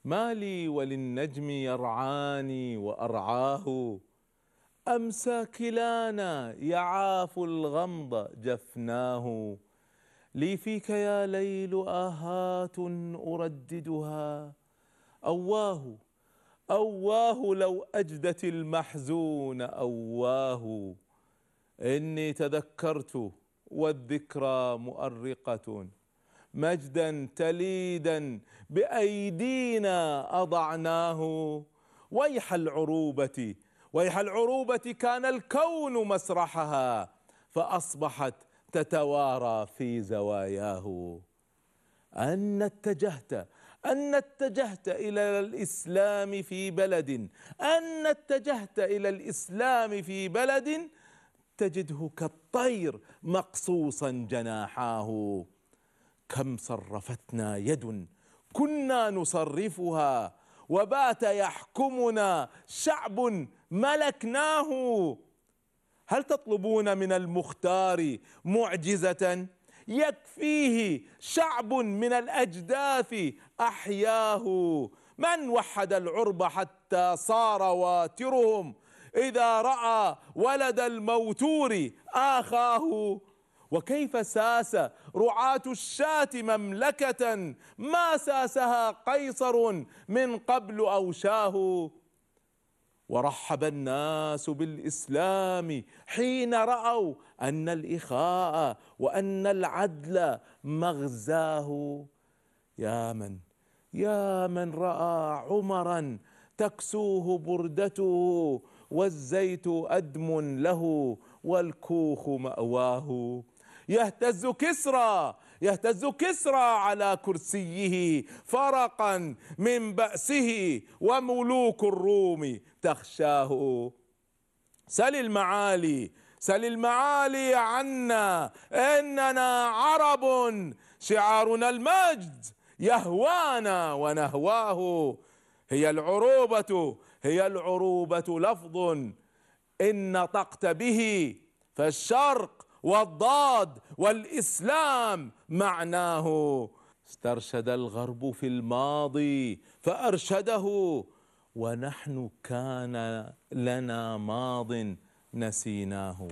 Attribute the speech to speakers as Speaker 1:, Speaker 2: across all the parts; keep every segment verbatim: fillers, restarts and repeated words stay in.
Speaker 1: ما لي وللنجم يرعاني وأرعاه، أمسى كلانا يعاف الغمض جفناه. لي فيك يا ليل آهات أرددها، أواه أواه لو أجدت المحزون أواه. إني تذكرت والذكرى مؤرقة، مجدا تليدا بأيدينا أضعناه. ويح العروبة ويح العروبة كان الكون مسرحها، فأصبحت تتوارى في زواياه. أن اتجهت أن اتجهت إلى الإسلام في بلد أن اتجهت إلى الإسلام في بلد تجده كالطير مقصوصا جناحاه. كم صرفتنا يد كنا نصرفها، وبات يحكمنا شعب ملكناه. هل تطلبون من المختار معجزة؟ يكفيه شعب من الأجداث أحياه. من وحد العرب حتى صار واترهم، إذا رأى ولد الموتور آخاه. وكيف ساس رعاة الشاة مملكة ما ساسها قيصر من قبل أوشاه. ورحب الناس بالإسلام حين رأوا أن الإخاء وأن العدل مغزاه. يا من يا من رأى عمرا تكسوه بردته، والزيت أدم له والكوخ مأواه. يهتز كسرى يهتز كسرى على كرسيه فرقا من بأسه، وملوك الروم تخشاه. سل المعالي سل المعالي عنا، إننا عرب شعارنا المجد يهوانا ونهواه. هي العروبة هي العروبة لفظ إن نطقت به، فالشرق والضاد والإسلام معناه. استرشد الغرب في الماضي فأرشده، ونحن كان لنا ماض نسيناه.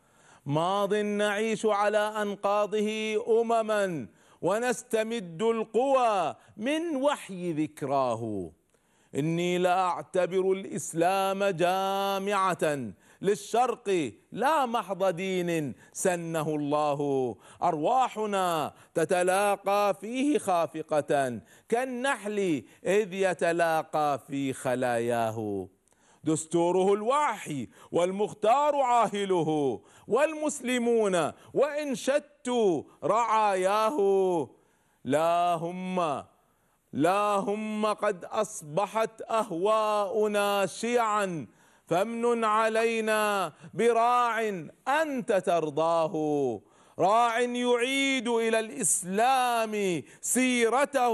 Speaker 1: ماض نعيش على أنقاضه أمما، ونستمد القوى من وحي ذكراه. إني لأعتبر الإسلام جامعة للشرق لا محض دين سنه الله. أرواحنا تتلاقى فيه خافقة كالنحل إذ يتلاقى في خلاياه. دستوره الوحي والمختار عاهله، والمسلمون وإن شتوا رعاياه. لا هم لا هم قد أصبحت أهواؤنا شيعا، فامنن علينا براع أنت ترضاه. راع يعيد إلى الإسلام سيرته،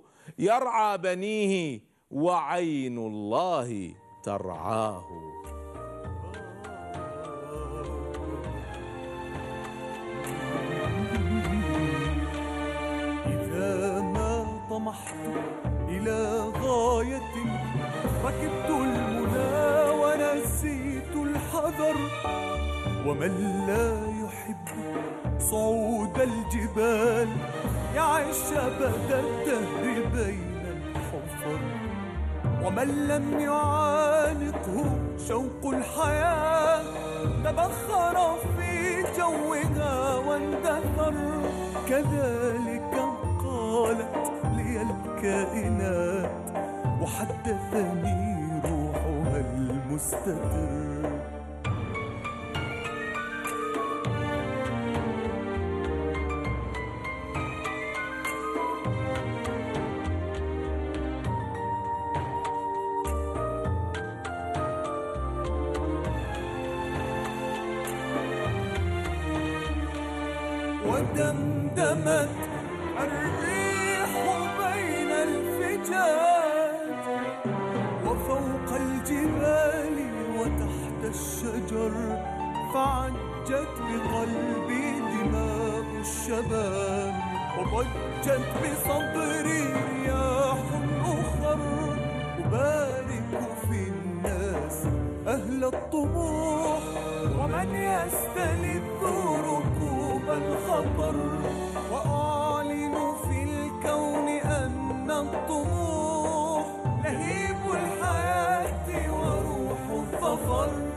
Speaker 1: يرعى بنيه وعين الله ترعاه.
Speaker 2: إذا ما طمحت إلى غاية ركبت المنى ونسيت الحذر، ومن لا يحب صعود الجبال يعيش أبد الدهر بين الحفر. ومن لم يعانقه شوق الحياة تبخر في جوها واندثر. كذلك قالت لي الكائنات وحدثني روحها المستتر. ودمدمت الريح بين الفجاج وفوق الجبال وتحت الشجر، فعجت بقلبي دماء الشباب وضجت بصدري رياح أخر. الطموح لهيب الحياة وروح الظفر.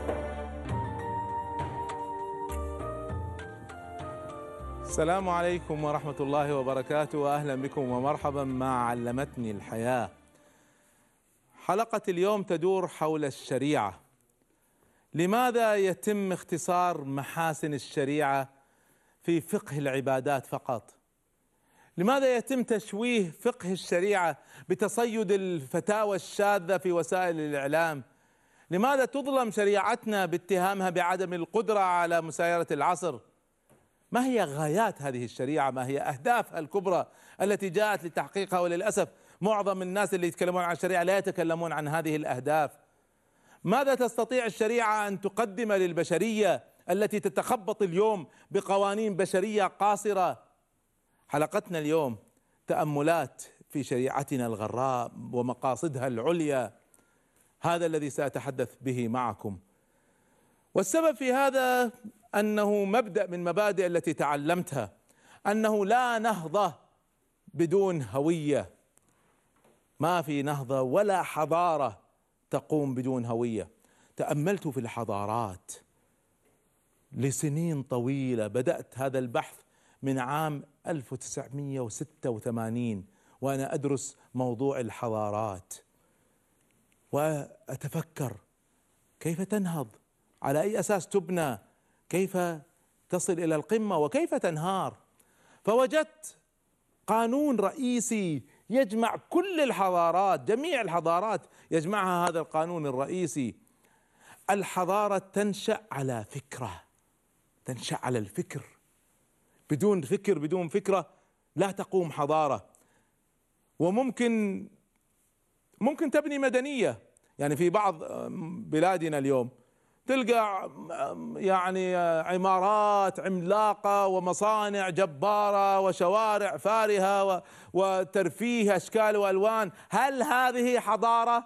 Speaker 1: السلام عليكم ورحمة الله وبركاته، وأهلا بكم ومرحبا مع علمتني الحياة. حلقة اليوم تدور حول الشريعة. لماذا يتم اختصار محاسن الشريعة في فقه العبادات فقط؟ لماذا يتم تشويه فقه الشريعة بتصيد الفتاوى الشاذة في وسائل الإعلام؟ لماذا تظلم شريعتنا باتهامها بعدم القدرة على مسايرة العصر؟ ما هي غايات هذه الشريعة؟ ما هي أهدافها الكبرى التي جاءت لتحقيقها؟ وللأسف معظم الناس اللي يتكلمون عن الشريعة لا يتكلمون عن هذه الأهداف. ماذا تستطيع الشريعة أن تقدم للبشرية التي تتخبط اليوم بقوانين بشرية قاصرة؟ حلقتنا اليوم تأملات في شريعتنا الغراء ومقاصدها العليا، هذا الذي سأتحدث به معكم. والسبب في هذا أنه مبدأ من مبادئ التي تعلمتها، أنه لا نهضة بدون هوية. ما في نهضة ولا حضارة تقوم بدون هوية. تأملت في الحضارات لسنين طويلة، بدأت هذا البحث من عام ألف وتسعمئة وستة وثمانين وأنا أدرس موضوع الحضارات، وأتفكر كيف تنهض، على أي أساس تبنى، كيف تصل إلى القمة وكيف تنهار. فوجدت قانون رئيسي يجمع كل الحضارات، جميع الحضارات يجمعها هذا القانون الرئيسي. الحضارة تنشأ على فكرة، تنشأ على الفكر. بدون فكر، بدون فكرة لا تقوم حضارة. وممكن ممكن تبني مدنية، يعني في بعض بلادنا اليوم تلقى يعني عمارات عملاقة ومصانع جبارة وشوارع فارهة وترفيه أشكال وألوان. هل هذه حضارة؟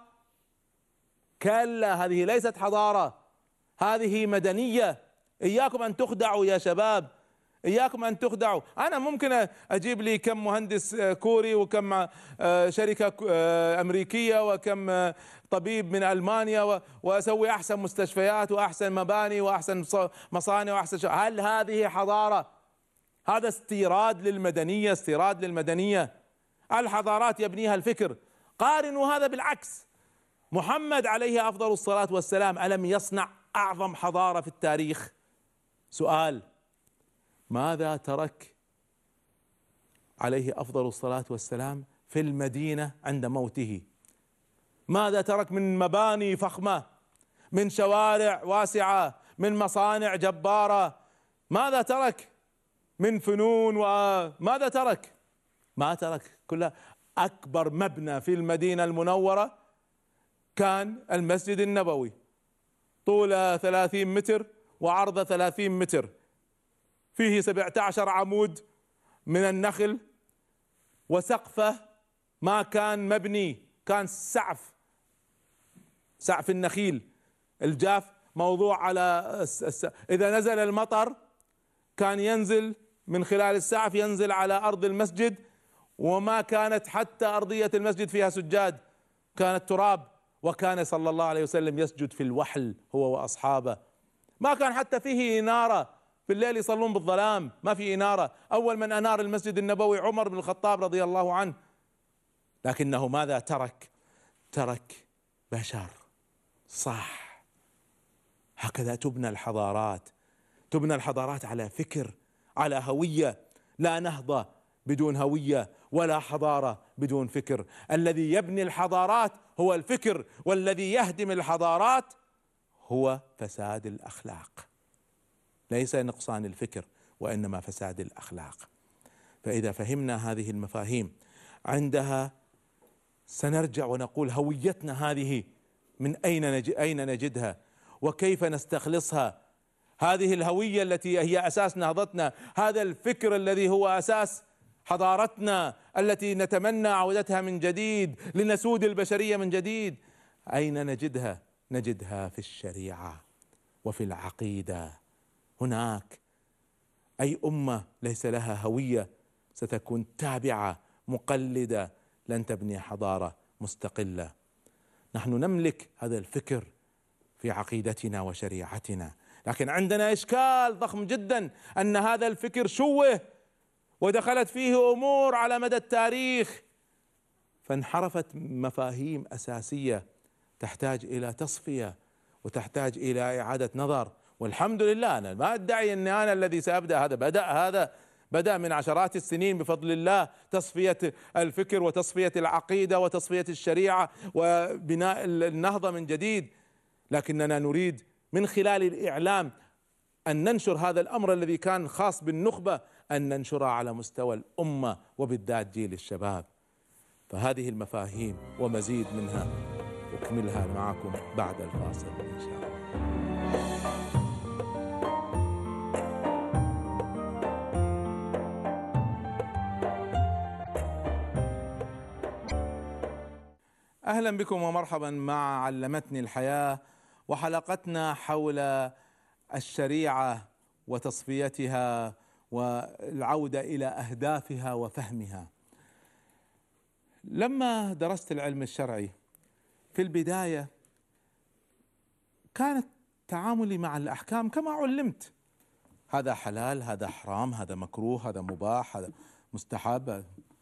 Speaker 1: كلا، هذه ليست حضارة، هذه مدنية. إياكم أن تخدعوا يا شباب، إياكم أن تخدعوا. أنا ممكن أجيب لي كم مهندس كوري وكم شركة أمريكية وكم طبيب من ألمانيا وأسوي أحسن مستشفيات وأحسن مباني وأحسن مصانع وأحسن شو. هل هذه حضارة؟ هذا استيراد للمدنية، استيراد للمدنية. الحضارات يبنيها الفكر. قارنوا هذا بالعكس. محمد عليه أفضل الصلاة والسلام ألم يصنع أعظم حضارة في التاريخ؟ سؤال: ماذا ترك عليه أفضل الصلاة والسلام في المدينة عند موته؟ ماذا ترك من مباني فخمة، من شوارع واسعة، من مصانع جبارة؟ ماذا ترك من فنون؟ وماذا ترك؟ ما ترك كلها. أكبر مبنى في المدينة المنورة كان المسجد النبوي، طوله ثلاثين متر وعرضه ثلاثين متر، فيه سبعة عشر عمود من النخل، وسقفه ما كان مبني، كان سعف، سعف النخيل الجاف موضوع على الس... إذا نزل المطر كان ينزل من خلال السعف، ينزل على أرض المسجد، وما كانت حتى أرضية المسجد فيها سجاد، كانت تراب. وكان صلى الله عليه وسلم يسجد في الوحل هو وأصحابه. ما كان حتى فيه إنارة، في الليل يصلون بالظلام، ما في إنارة. أول من أنار المسجد النبوي عمر بن الخطاب رضي الله عنه. لكنه ماذا ترك؟ ترك بشر. صح، هكذا تبنى الحضارات. تبنى الحضارات على فكر، على هوية. لا نهضة بدون هوية، ولا حضارة بدون فكر. الذي يبني الحضارات هو الفكر، والذي يهدم الحضارات هو فساد الأخلاق. ليس نقصان الفكر، وإنما فساد الأخلاق. فإذا فهمنا هذه المفاهيم عندها سنرجع ونقول هويتنا هذه من أين نجد أين نجدها وكيف نستخلصها. هذه الهوية التي هي أساس نهضتنا، هذا الفكر الذي هو أساس حضارتنا التي نتمنى عودتها من جديد لنسود البشرية من جديد، أين نجدها؟ نجدها في الشريعة وفي العقيدة. هناك أي أمة ليس لها هوية ستكون تابعة مقلدة لن تبني حضارة مستقلة. نحن نملك هذا الفكر في عقيدتنا وشريعتنا، لكن عندنا إشكال ضخم جدا أن هذا الفكر شوه ودخلت فيه أمور على مدى التاريخ، فانحرفت مفاهيم أساسية تحتاج إلى تصفية وتحتاج إلى إعادة نظر. والحمد لله، أنا ما أدعي أن أنا الذي سأبدأ هذا، بدأ هذا بدأ من عشرات السنين بفضل الله، تصفية الفكر وتصفية العقيدة وتصفية الشريعة وبناء النهضة من جديد، لكننا نريد من خلال الإعلام أن ننشر هذا الأمر الذي كان خاص بالنخبة، أن ننشره على مستوى الأمة وبالذات جيل الشباب. فهذه المفاهيم ومزيد منها أكملها معكم بعد الفاصل إن شاء الله. أهلا بكم ومرحبا مع علمتني الحياة، وحلقتنا حول الشريعة وتصفيتها والعودة إلى أهدافها وفهمها. لما درست العلم الشرعي في البداية كانت تعاملي مع الأحكام كما علمت، هذا حلال، هذا حرام، هذا مكروه، هذا مباح، هذا مستحب،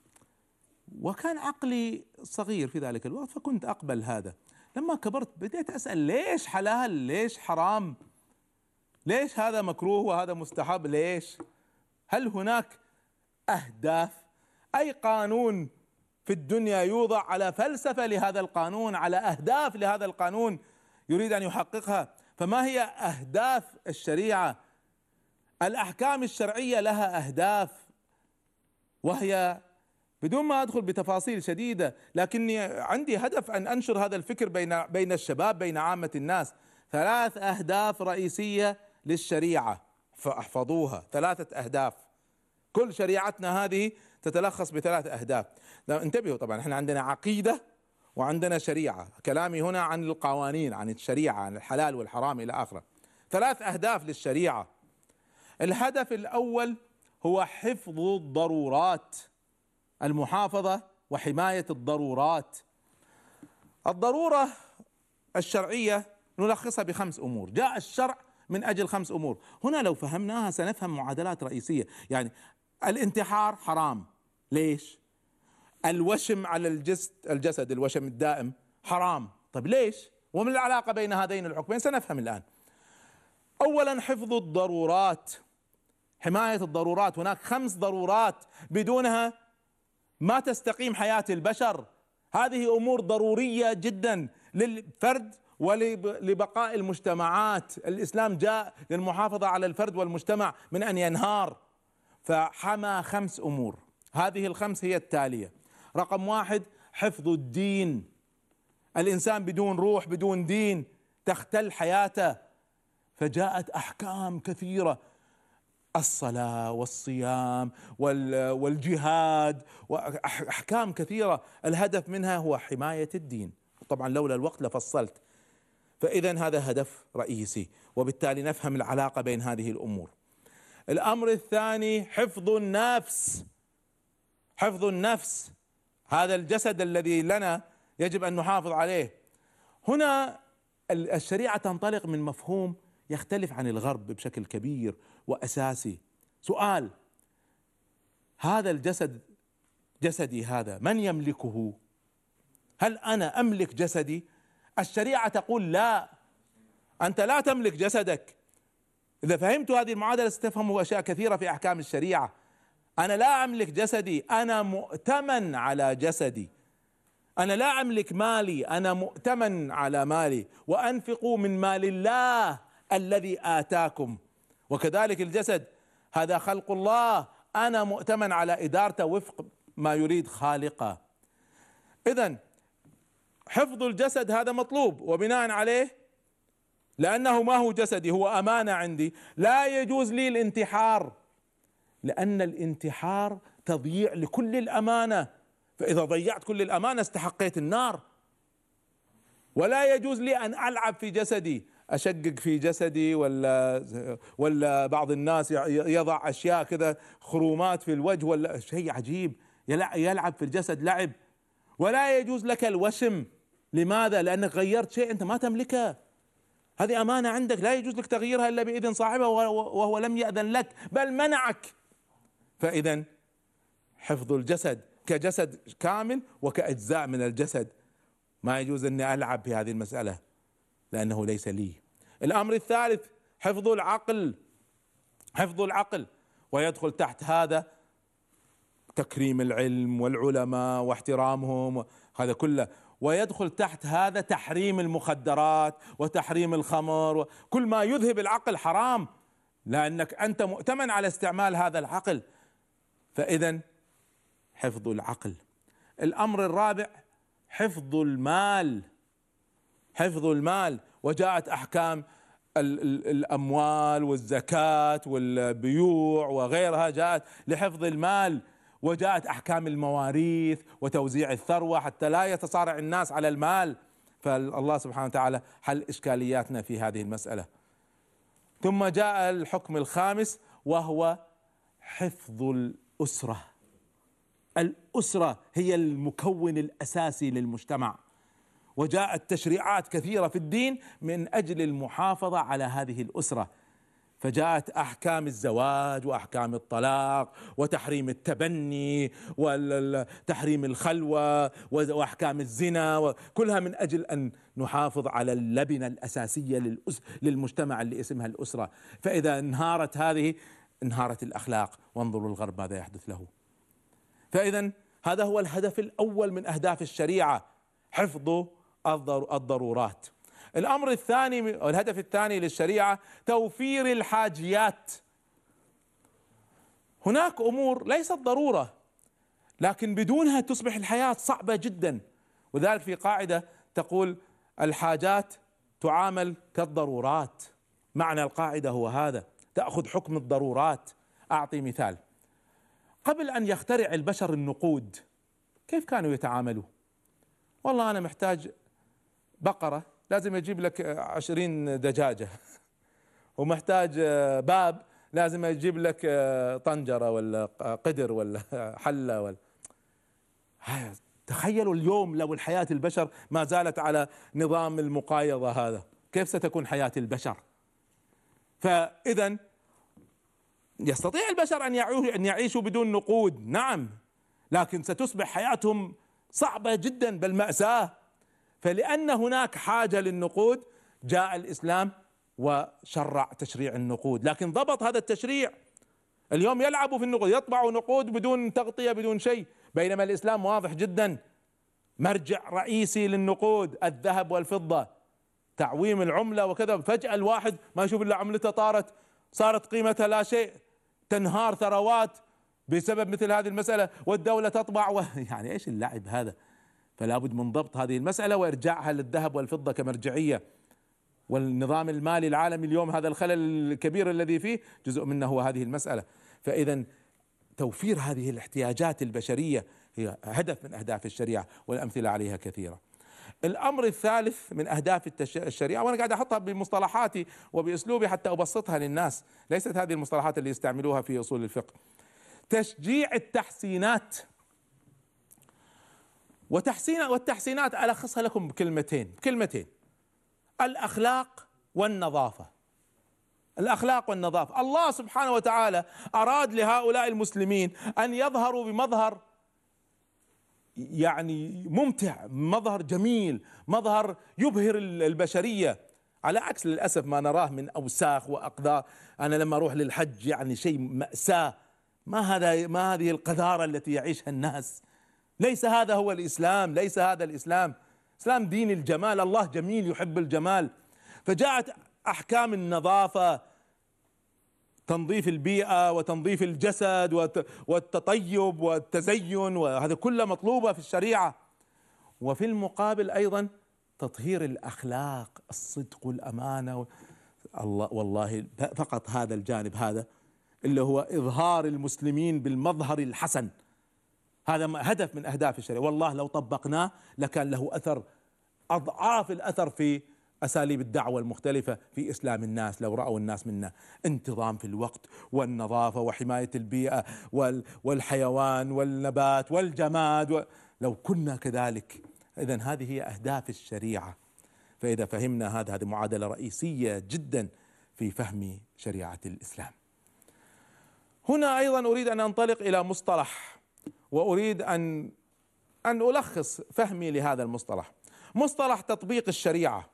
Speaker 1: وكان عقلي صغير في ذلك الوقت فكنت أقبل هذا. لما كبرت بديت أسأل ليش حلال، ليش حرام، ليش هذا مكروه وهذا مستحب، ليش؟ هل هناك أهداف؟ أي قانون في الدنيا يوضع على فلسفة لهذا القانون، على أهداف لهذا القانون يريد أن يحققها. فما هي أهداف الشريعة؟ الأحكام الشرعية لها أهداف، وهي بدون ما أدخل بتفاصيل شديدة، لكني عندي هدف أن أنشر هذا الفكر بين بين الشباب، بين عامة الناس. ثلاث أهداف رئيسية للشريعة فاحفظوها، ثلاثة أهداف. كل شريعتنا هذه تتلخص بثلاث أهداف. انتبهوا، طبعا احنا عندنا عقيدة وعندنا شريعة، كلامي هنا عن القوانين، عن الشريعة، عن الحلال والحرام إلى آخره. ثلاث أهداف للشريعة. الهدف الأول هو حفظ الضرورات، المحافظة وحماية الضرورات. الضرورة الشرعية نلخصها بخمس أمور، جاء الشرع من أجل خمس أمور. هنا لو فهمناها سنفهم معادلات رئيسية. يعني الانتحار حرام، ليش؟ الوشم على الجسد الجسد الوشم الدائم حرام، طيب ليش؟ وما العلاقة بين هذين الحكمين؟ سنفهم الآن. أولا حفظ الضرورات، حماية الضرورات. هناك خمس ضرورات بدونها ما تستقيم حياة البشر. هذه أمور ضرورية جدا للفرد ولبقاء المجتمعات. الإسلام جاء للمحافظة على الفرد والمجتمع من أن ينهار، فحمى خمس أمور. هذه الخمس هي التالية: رقم واحد حفظ الدين. الإنسان بدون روح بدون دين تختل حياته، فجاءت أحكام كثيرة، الصلاة والصيام والجهاد وأحكام كثيرة، الهدف منها هو حماية الدين. طبعا لولا الوقت لفصلت. فإذا هذا هدف رئيسي، وبالتالي نفهم العلاقة بين هذه الأمور. الأمر الثاني حفظ النفس. حفظ النفس، هذا الجسد الذي لنا يجب أن نحافظ عليه. هنا الشريعة تنطلق من مفهوم يختلف عن الغرب بشكل كبير وأساسي. سؤال: هذا الجسد جسدي هذا من يملكه؟ هل أنا أملك جسدي؟ الشريعة تقول لا، أنت لا تملك جسدك. إذا فهمت هذه المعادلة ستفهموا أشياء كثيرة في أحكام الشريعة. أنا لا أملك جسدي، أنا مؤتمن على جسدي. أنا لا أملك مالي، أنا مؤتمن على مالي. وأنفقوا من مال الله الذي آتاكم. وكذلك الجسد هذا خلق الله، أنا مؤتمن على إدارته وفق ما يريد خالقه. إذن حفظ الجسد هذا مطلوب، وبناء عليه لأنه ما هو جسدي، هو أمانة عندي، لا يجوز لي الانتحار، لأن الانتحار تضييع لكل الأمانة، فإذا ضيعت كل الأمانة استحقيت النار. ولا يجوز لي أن ألعب في جسدي، أشقق في جسدي، ولا ولا بعض الناس يضع أشياء كذا خرومات في الوجه ولا شيء عجيب، يلعب في الجسد لعب. ولا يجوز لك الوشم. لماذا؟ لأنك غيرت شيء أنت ما تملكه، هذه أمانة عندك لا يجوز لك تغييرها إلا بإذن صاحبها وهو لم يأذن لك بل منعك. فإذا حفظ الجسد كجسد كامل وكأجزاء من الجسد، ما يجوز أني ألعب في هذه المسألة لأنه ليس لي. الأمر الثالث حفظ العقل، حفظ العقل ويدخل تحت هذا تكريم العلم والعلماء واحترامهم، هذا كله، ويدخل تحت هذا تحريم المخدرات وتحريم الخمر، وكل ما يذهب العقل حرام لأنك أنت مؤتمن على استعمال هذا العقل. فإذا حفظ العقل. الأمر الرابع حفظ المال، حفظ المال، وجاءت أحكام الأموال والزكاة والبيوع وغيرها جاءت لحفظ المال، وجاءت أحكام المواريث وتوزيع الثروة حتى لا يتصارع الناس على المال. فالله سبحانه وتعالى حل إشكالياتنا في هذه المسألة. ثم جاء الحكم الخامس وهو حفظ الأسرة. الأسرة هي المكون الأساسي للمجتمع، وجاءت تشريعات كثيرة في الدين من أجل المحافظة على هذه الأسرة، فجاءت أحكام الزواج وأحكام الطلاق وتحريم التبني وتحريم الخلوة وأحكام الزنا، وكلها من أجل أن نحافظ على اللبنة الأساسية للمجتمع اللي اسمها الأسرة. فإذا انهارت هذه انهارت الأخلاق، وانظروا الغرب ماذا يحدث له. فإذا هذا هو الهدف الأول من أهداف الشريعة، حفظ الضرورات. الأمر الثاني والهدف الثاني للشريعة توفير الحاجيات. هناك أمور ليست ضرورة لكن بدونها تصبح الحياة صعبة جدا، وذلك في قاعدة تقول الحاجات تعامل كالضرورات. معنى القاعدة هو هذا، تأخذ حكم الضرورات. أعطي مثال، قبل أن يخترع البشر النقود كيف كانوا يتعاملوا؟ والله أنا محتاج بقرة لازم يجيب لك عشرين دجاجة، ومحتاج باب لازم يجيب لك طنجرة ولا قدر ولا حلة ولا. تخيلوا اليوم لو الحياة البشر ما زالت على نظام المقايضة هذا، كيف ستكون حياة البشر؟ فإذا يستطيع البشر أن يعيشوا بدون نقود، نعم، لكن ستصبح حياتهم صعبة جدا بل مأساة. فلأن هناك حاجة للنقود جاء الإسلام وشرع تشريع النقود، لكن ضبط هذا التشريع. اليوم يلعبوا في النقود، يطبعوا نقود بدون تغطية بدون شيء، بينما الإسلام واضح جدا، مرجع رئيسي للنقود الذهب والفضة، تعويم العملة وكذا. فجأة الواحد ما يشوف إلا عملته طارت، صارت قيمتها لا شيء، تنهار ثروات بسبب مثل هذه المسألة، والدولة تطبع و... يعني ايش اللعب هذا؟ فلا بد من ضبط هذه المسألة وإرجاعها للذهب والفضة كمرجعية. والنظام المالي العالمي اليوم هذا الخلل الكبير الذي فيه جزء منه هو هذه المسألة. فإذا توفير هذه الاحتياجات البشرية هي هدف من أهداف الشريعة، والأمثلة عليها كثيرة. الأمر الثالث من أهداف الشريعة، وأنا قاعد أحطها بمصطلحاتي وبأسلوبي حتى أبسطها للناس، ليست هذه المصطلحات اللي يستعملوها في أصول الفقه، تشجيع التحسينات. وتحسين والتحسينات ألخصها لكم بكلمتين بكلمتين الأخلاق والنظافة. الأخلاق والنظافة، الله سبحانه وتعالى أراد لهؤلاء المسلمين أن يظهروا بمظهر يعني ممتع، مظهر جميل، مظهر يبهر البشرية، على عكس للأسف ما نراه من أوساخ وأقذار. أنا لما أروح للحج يعني شيء مأساة، ما هذا ما هذه القذارة التي يعيشها الناس. ليس هذا هو الإسلام، ليس هذا الإسلام. إسلام دين الجمال، الله جميل يحب الجمال. فجاءت أحكام النظافة، تنظيف البيئة وتنظيف الجسد والتطيب والتزين، وهذا كله مطلوبة في الشريعة. وفي المقابل أيضا تطهير الأخلاق، الصدق والأمانة. الله والله فقط هذا الجانب هذا اللي هو إظهار المسلمين بالمظهر الحسن، هذا هدف من أهداف الشريعة. والله لو طبقناه لكان له أثر أضعاف الأثر في أساليب الدعوة المختلفة في إسلام الناس. لو رأوا الناس منا انتظام في الوقت والنظافة وحماية البيئة والحيوان والنبات والجماد و... لو كنا كذلك. إذن هذه هي أهداف الشريعة. فإذا فهمنا هذا، هذه معادلة رئيسية جدا في فهم شريعة الإسلام. هنا أيضا أريد أن أنطلق إلى مصطلح، وأريد أن أن ألخص فهمي لهذا المصطلح. مصطلح تطبيق الشريعة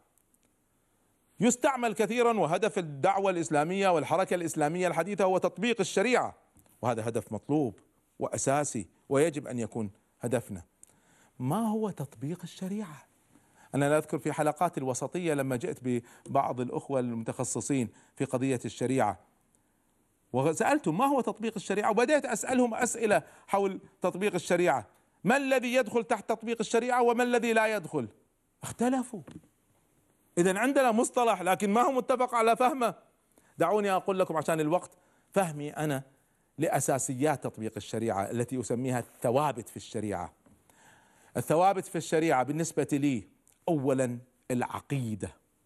Speaker 1: يستعمل كثيرا، وهدف الدعوة الإسلامية والحركة الإسلامية الحديثة هو تطبيق الشريعة، وهذا هدف مطلوب وأساسي ويجب أن يكون هدفنا. ما هو تطبيق الشريعة؟ أنا لا أذكر في حلقات الوسطية لما جئت ببعض الأخوة المتخصصين في قضية الشريعة وسألتهم ما هو تطبيق الشريعة، وبدأت أسألهم أسئلة حول تطبيق الشريعة. ما الذي يدخل تحت تطبيق الشريعة وما الذي لا يدخل؟ اختلفوا. إذن عندنا مصطلح لكن ما هو متفق على فهمه. دعوني أقول لكم عشان الوقت فهمي أنا لأساسيات تطبيق الشريعة التي أسميها الثوابت في الشريعة. الثوابت في الشريعة بالنسبة لي: أولا العقيدة.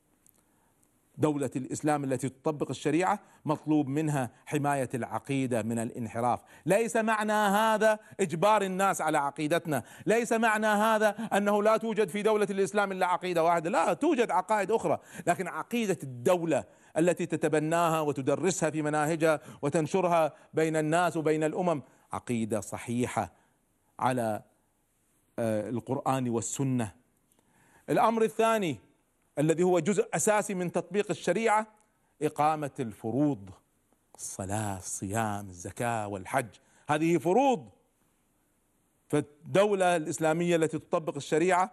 Speaker 1: دولة الإسلام التي تطبق الشريعة مطلوب منها حماية العقيدة من الانحراف. ليس معنى هذا إجبار الناس على عقيدتنا، ليس معنى هذا أنه لا توجد في دولة الإسلام إلا عقيدة واحدة، لا، توجد عقائد أخرى، لكن عقيدة الدولة التي تتبناها وتدرسها في مناهجها وتنشرها بين الناس وبين الأمم عقيدة صحيحة على القرآن والسنة. الأمر الثاني الذي هو جزء أساسي من تطبيق الشريعة: إقامة الفروض، الصلاة، الصيام، الزكاة والحج، هذه فروض. فالدولة الإسلامية التي تطبق الشريعة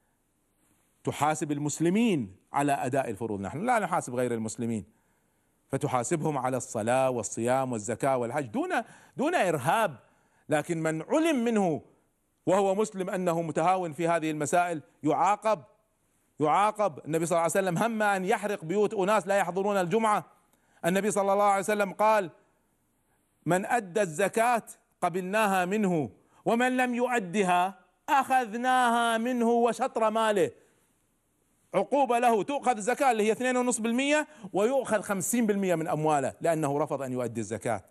Speaker 1: تحاسب المسلمين على أداء الفروض، نحن لا نحاسب غير المسلمين، فتحاسبهم على الصلاة والصيام والزكاة والحج دون دون إرهاب. لكن من علم منه وهو مسلم أنه متهاون في هذه المسائل يعاقب يعاقب. النبي صلى الله عليه وسلم هم أن يحرق بيوت أناس لا يحضرون الجمعة. النبي صلى الله عليه وسلم قال: من أدى الزكاة قبلناها منه، ومن لم يؤدها أخذناها منه وشطر ماله. عقوبة له، تؤخذ الزكاة اللي هي اثنين فاصلة خمسة بالمئة ويؤخذ خمسين بالمئة من أمواله لأنه رفض أن يؤدي الزكاة.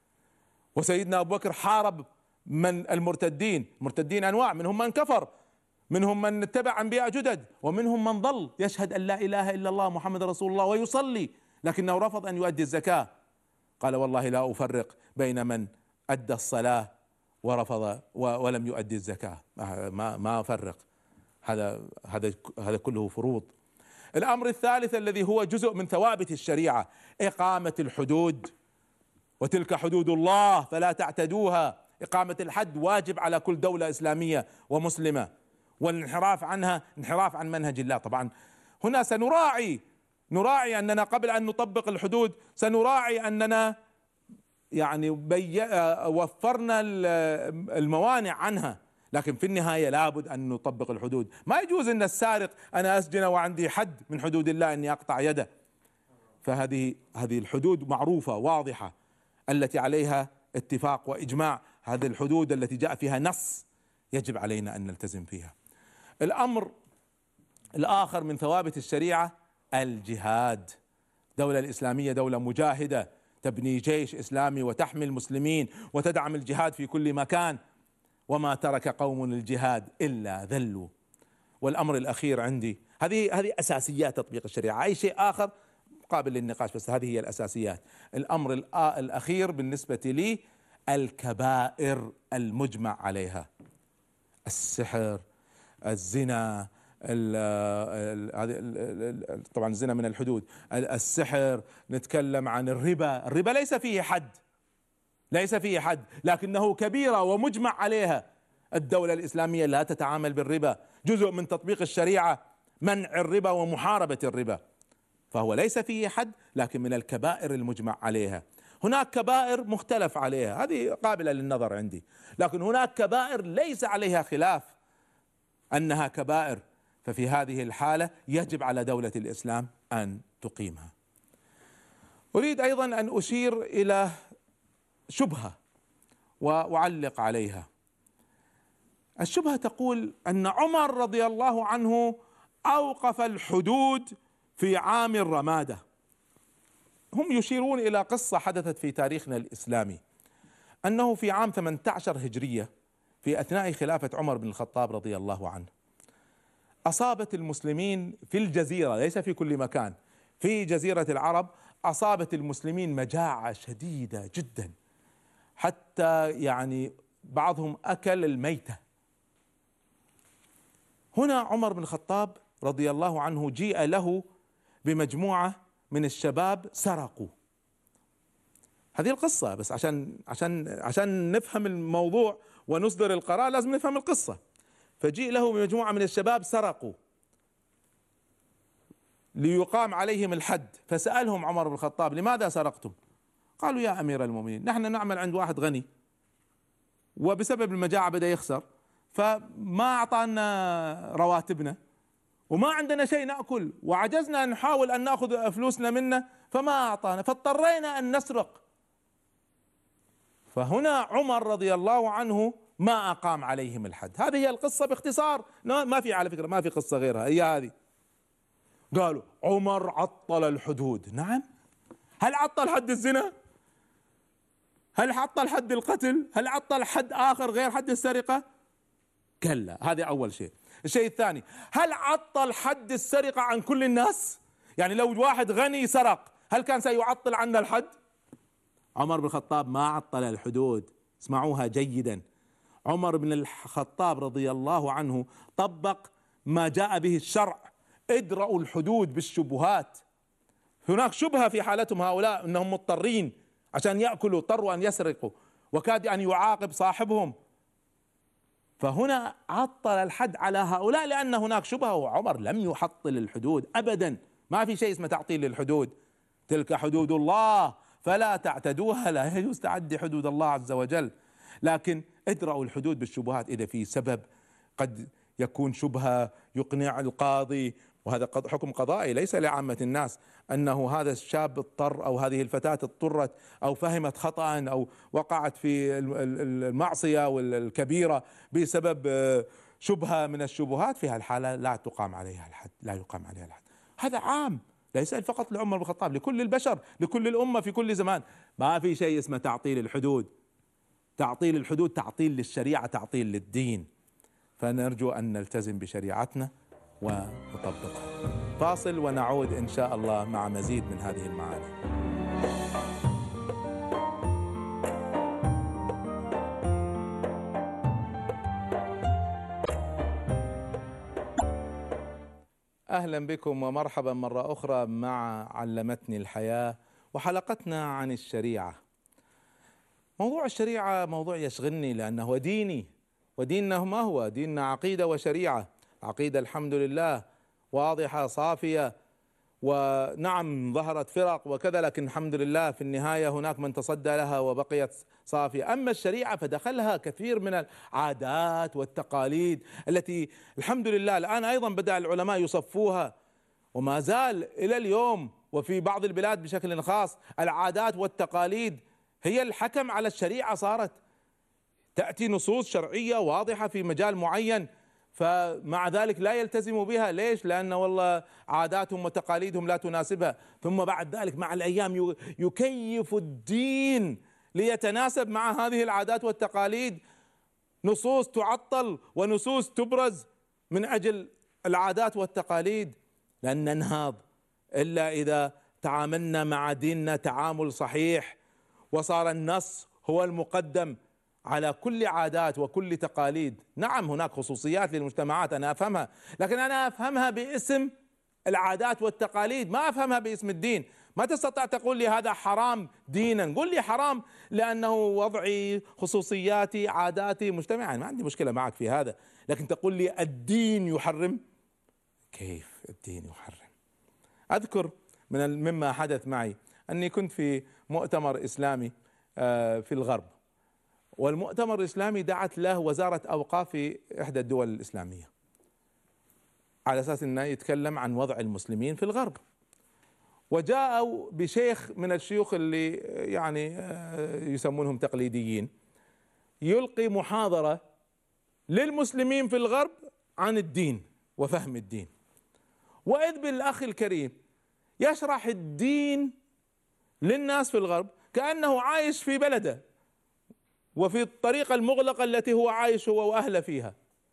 Speaker 1: وسيدنا أبو بكر حارب من المرتدين. المرتدين أنواع، منهم من كفر، منهم من اتبع أنبياء جدد، ومنهم من ظل يشهد أن لا إله إلا الله محمد رسول الله ويصلي لكنه رفض أن يؤدي الزكاة. قال: والله لا أفرق بين من أدى الصلاة ورفض ولم يؤدي الزكاة، ما ما أفرق، هذا هذا هذا كله فروض. الأمر الثالث الذي هو جزء من ثوابت الشريعة: إقامة الحدود، وتلك حدود الله فلا تعتدوها. إقامة الحد واجب على كل دولة إسلامية ومسلمة، والانحراف عنها انحراف عن منهج الله. طبعا هنا سنراعي نراعي أننا قبل أن نطبق الحدود سنراعي أننا يعني بي وفرنا الموانع عنها، لكن في النهاية لابد أن نطبق الحدود. ما يجوز أن السارق أنا أسجنه وعندي حد من حدود الله أني أقطع يده. فهذه هذه الحدود معروفة واضحة التي عليها اتفاق وإجماع، هذه الحدود التي جاء فيها نص يجب علينا أن نلتزم فيها. الأمر الآخر من ثوابت الشريعة: الجهاد. الدولة الإسلامية دولة مجاهدة، تبني جيش إسلامي وتحمي المسلمين وتدعم الجهاد في كل مكان، وما ترك قوم الجهاد إلا ذلوا. والأمر الأخير عندي، هذه هذه أساسيات تطبيق الشريعة، أي شيء آخر قابل للنقاش، بس هذه هي الأساسيات. الأمر الأخير بالنسبة لي: الكبائر المجمع عليها، السحر، الزنا، طبعا الزنا من الحدود، السحر، نتكلم عن الربا. الربا ليس فيه حد ليس فيه حد لكنه كبيرة ومجمع عليها. الدولة الإسلامية لا تتعامل بالربا، جزء من تطبيق الشريعة منع الربا ومحاربة الربا، فهو ليس فيه حد لكن من الكبائر المجمع عليها. هناك كبائر مختلف عليها، هذه قابلة للنظر عندي، لكن هناك كبائر ليس عليها خلاف أنها كبائر، ففي هذه الحالة يجب على دولة الإسلام أن تقيمها. أريد أيضا أن أشير إلى شبهة وأعلق عليها. الشبهة تقول أن عمر رضي الله عنه أوقف الحدود في عام الرمادة. هم يشيرون إلى قصة حدثت في تاريخنا الإسلامي، أنه في عام ثمانية عشر هجرية في أثناء خلافة عمر بن الخطاب رضي الله عنه أصابت المسلمين في الجزيرة، ليس في كل مكان، في جزيرة العرب أصابت المسلمين مجاعة شديدة جدا، حتى يعني بعضهم أكل الميتة. هنا عمر بن الخطاب رضي الله عنه جيء له بمجموعة من الشباب سرقوا. هذه القصة بس عشان عشان عشان نفهم الموضوع ونصدر القرار لازم نفهم القصة. فجيء له بمجموعة من الشباب سرقوا ليقام عليهم الحد، فسألهم عمر بن الخطاب: لماذا سرقتم؟ قالوا: يا أمير المؤمنين، نحن نعمل عند واحد غني وبسبب المجاعة بدأ يخسر، فما أعطانا رواتبنا وما عندنا شيء نأكل، وعجزنا أن نحاول أن نأخذ فلوسنا منه فما أعطانا، فاضطرينا أن نسرق. فهنا عمر رضي الله عنه ما أقام عليهم الحد. هذه هي القصة باختصار، ما في على فكرة ما في قصة غيرها، هي هذه. قالوا عمر عطل الحدود. نعم، هل عطل حد الزنا؟ هل عطل حد القتل؟ هل عطل حد آخر غير حد السرقة؟ كلا. هذا أول شيء. الشيء الثاني، هل عطل حد السرقة عن كل الناس؟ يعني لو واحد غني سرق هل كان سيعطل عنا الحد؟ عمر بن الخطاب ما عطل الحدود. اسمعوها جيدا، عمر بن الخطاب رضي الله عنه طبق ما جاء به الشرع: ادرأوا الحدود بالشبهات. هناك شبهة في حالتهم هؤلاء انهم مضطرين عشان يأكلوا، اضطروا ان يسرقوا وكاد ان يعاقب صاحبهم، فهنا عطل الحد على هؤلاء لأن هناك شبهة، وعمر لم يحطل الحدود أبدا. ما في شيء اسمه تعطيل للحدود، تلك حدود الله فلا تعتدوها، لا يجوز تعدي حدود الله عز وجل. لكن ادرأوا الحدود بالشبهات. إذا في سبب قد يكون شبهة يقنع القاضي، وهذا حكم قضائي ليس لعامة الناس، أنه هذا الشاب اضطر أو هذه الفتاة اضطرت أو فهمت خطأ أو وقعت في المعصية والكبيرة بسبب شبهة من الشبهات، في هالحالة لا تقام عليها الحد، لا يقام عليها الحد. هذا عام ليس فقط لعمر بن الخطاب، لكل البشر، لكل الأمة في كل زمان. ما في شيء اسمه تعطيل الحدود. تعطيل الحدود تعطيل للشريعة، تعطيل للدين. فنرجو أن نلتزم بشريعتنا ونطبقها. فاصل ونعود إن شاء الله مع مزيد من هذه المعاني. أهلا بكم ومرحبا مرة أخرى مع علمتني الحياة وحلقتنا عن الشريعة. موضوع الشريعة موضوع يشغلني لأنه ديني، وديننا ما هو؟ ديننا عقيدة وشريعة. عقيدة الحمد لله واضحة صافية، ونعم ظهرت فرق وكذا، لكن الحمد لله في النهاية هناك من تصدى لها وبقيت صافية. أما الشريعة فدخلها كثير من العادات والتقاليد التي الحمد لله الآن أيضا بدأ العلماء يصفوها، وما زال إلى اليوم وفي بعض البلاد بشكل خاص العادات والتقاليد هي الحكم على الشريعة. صارت تأتي نصوص شرعية واضحة في مجال معين، فمع ذلك لا يلتزموا بها. ليش؟ لأن والله عاداتهم وتقاليدهم لا تناسبها. ثم بعد ذلك مع الأيام يكيف الدين ليتناسب مع هذه العادات والتقاليد، نصوص تعطل ونصوص تبرز من أجل العادات والتقاليد. لن ننهض إلا إذا تعاملنا مع ديننا تعامل صحيح، وصار النص هو المقدم على كل عادات وكل تقاليد. نعم هناك خصوصيات للمجتمعات أنا أفهمها، لكن أنا أفهمها باسم العادات والتقاليد، ما أفهمها باسم الدين. ما تستطيع تقول لي هذا حرام دينا، قل لي حرام لأنه وضعي، خصوصياتي، عاداتي، مجتمعي، ما عندي مشكلة معك في هذا. لكن تقول لي الدين يحرم، كيف الدين يحرم؟ أذكر من مما حدث معي أني كنت في مؤتمر إسلامي في الغرب، والمؤتمر الإسلامي دعت له وزارة أوقاف في إحدى الدول الإسلامية على أساس أنه يتكلم عن وضع المسلمين في الغرب، وجاءوا بشيخ من الشيوخ اللي يعني يسمونهم تقليديين يلقي محاضرة للمسلمين في الغرب عن الدين وفهم الدين، وإذ بالأخ الكريم يشرح الدين للناس في الغرب كأنه عايش في بلده، وفي الطريقة المغلقة التي هو عايش هو وأهله فيها،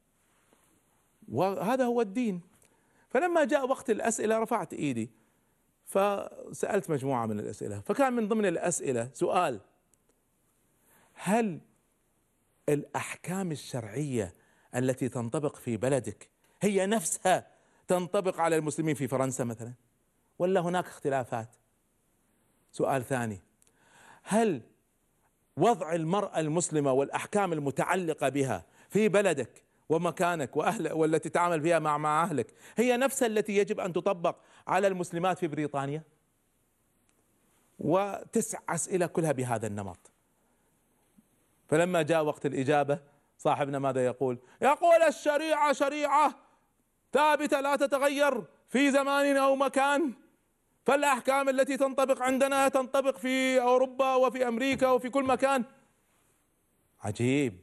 Speaker 1: وهذا هو الدين. فلما جاء وقت الأسئلة رفعت إيدي فسألت مجموعة من الأسئلة، فكان من ضمن الأسئلة سؤال: هل الأحكام الشرعية التي تنطبق في بلدك هي نفسها تنطبق على المسلمين في فرنسا مثلا، ولا هناك اختلافات؟ سؤال ثاني: هل وضع المرأة المسلمة والأحكام المتعلقة بها في بلدك ومكانك وأهل والتي تعامل فيها مع مع أهلك هي نفسها التي يجب أن تطبق على المسلمات في بريطانيا؟ وتسع أسئلة كلها بهذا النمط. فلما جاء وقت الإجابة صاحبنا ماذا يقول؟ يقول: الشريعة شريعة ثابتة لا تتغير في زمان أو مكان، فالأحكام التي تنطبق عندنا تنطبق في أوروبا وفي أمريكا وفي كل مكان. عجيب.